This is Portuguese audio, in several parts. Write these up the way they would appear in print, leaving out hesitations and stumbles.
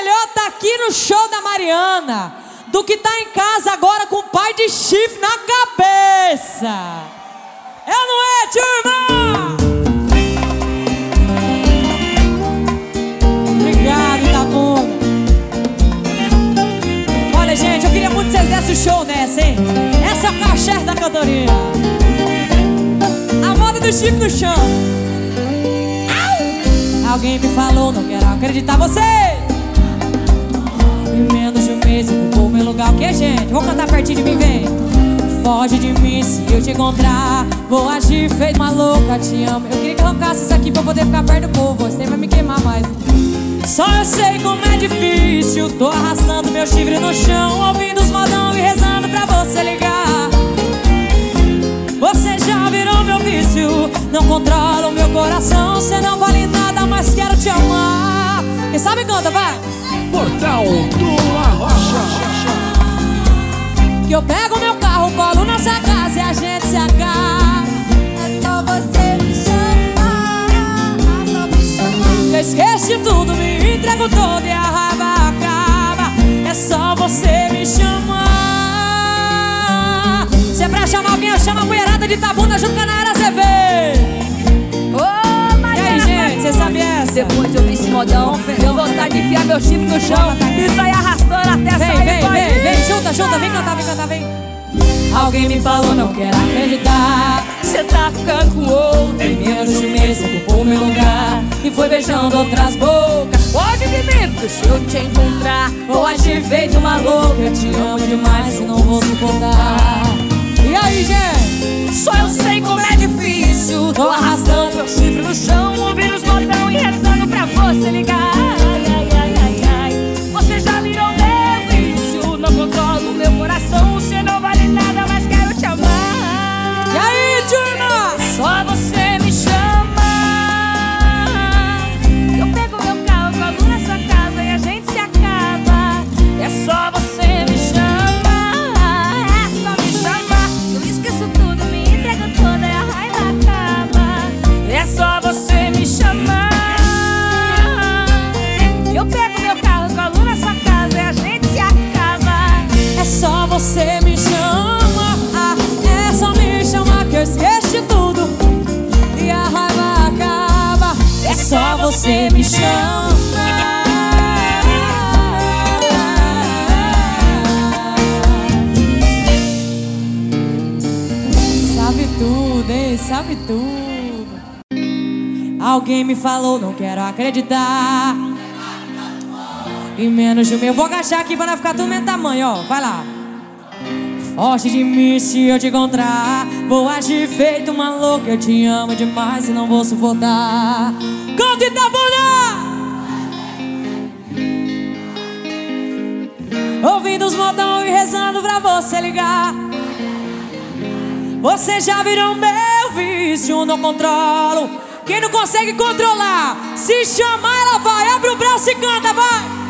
melhor tá aqui no show da Mariana do que tá em casa agora com o pai de chifre na cabeça. É ou não é, turma? Obrigado, Itabuna. Olha, gente, eu queria muito que vocês dessem o show nessa, hein? Essa é a cachê da cantoria. A moda do chifre no chão. Alguém me falou, não quero acreditar você. Em menos de um mês ocupou meu lugar. O que, gente? Vou cantar pertinho de mim, vem. Foge de mim se eu te encontrar. Vou agir feito uma louca, te amo. Eu queria que arrancasse isso aqui pra eu poder ficar perto do povo. Você vai me queimar mais. Só eu sei como é difícil. Tô arrastando meu chifre no chão, ouvindo os modão e rezando pra você ligar. Você já virou meu vício, não controla o meu coração. Você não vale nada, mas quero te amar. Quem sabe canta, vai! Portal do Arrocha. Que eu pego meu carro, colo na sua casa e a gente se acaba. É só você me chamar, é só me chamar. Eu esqueço de tudo, me entrego todo e a raiva acaba. É só você me chamar. Se é pra chamar alguém, eu chamo a mulherada de Itabuna junto com a Nayara Azevedo. E aí, gente, você sabe essa? Depois de ouvir esse modão, deu vontade de enfiar meu chifre no chão e sair arrastando até sair. Vem, junta, vem cantar, vem. Alguém me falou, não quero acreditar. Cê tá ficando com outro. Em menos de um mês ocupou meu lugar e foi beijando outras bocas. Pode me medo se eu te encontrar. Vou agir feito uma louca. Eu te amo demais e não vou suportar. E aí, gente? Só eu sei como é difícil. Tô arrastando meu chifre no chão, ouvindo os modão e rezando pra você ligar. Você já virou meu vício, não controla o meu coração. Você não vale nada, mas quero te amar. E aí, turma? Só você me chama. Eu pego meu carro, colo na sua casa e a gente se acaba. É só você me chamar, é só me chamar. Eu esqueço tudo, me entrego toda e a raiva acaba. É só você me chamar. Eu pego meu carro, colo na sua casa e a gente se acaba. É só você me chama, é só me chamar que eu esqueço de tudo e a raiva acaba. É só você me chama. Sabe tudo, hein? Sabe tudo. Alguém me falou, não quero acreditar. Em menos de um mês, eu vou agachar aqui pra não ficar do mesmo tamanho, ó. Vai lá. Foge de mim se eu te encontrar. Vou agir feito uma louca. Eu te amo demais e não vou suportar. Canta, Itabuna! Ouvindo os modão e rezando pra você ligar. Você já virou meu vício, não controlo. Quem não consegue controlar, se chamar ela vai. Abre o braço e canta, vai!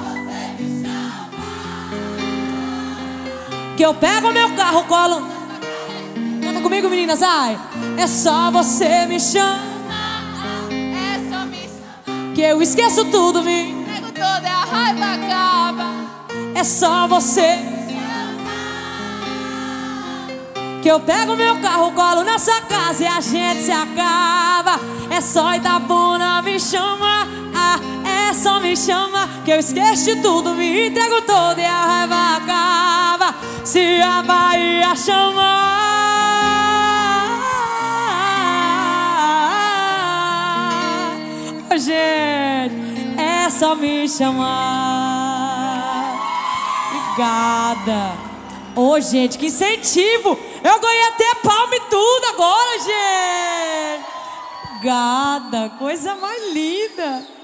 Que eu pego meu carro, colo. Canta comigo, meninas, ai. É só você me chamar. É só me chamar. Que eu esqueço tudo, me Pego toda e a raiva acaba. é só você. Que eu pego meu carro, colo na sua casa e a gente se acaba. É só Itabuna me chamar, é só me chamar. Que eu esqueço de tudo, me entrego todo e a raiva acaba. Se a Bahia chamar, oh, gente, é só me chamar. Obrigada. Ô, gente, que incentivo! Eu ganhei até palma e tudo agora, gente! Obrigada, coisa mais linda!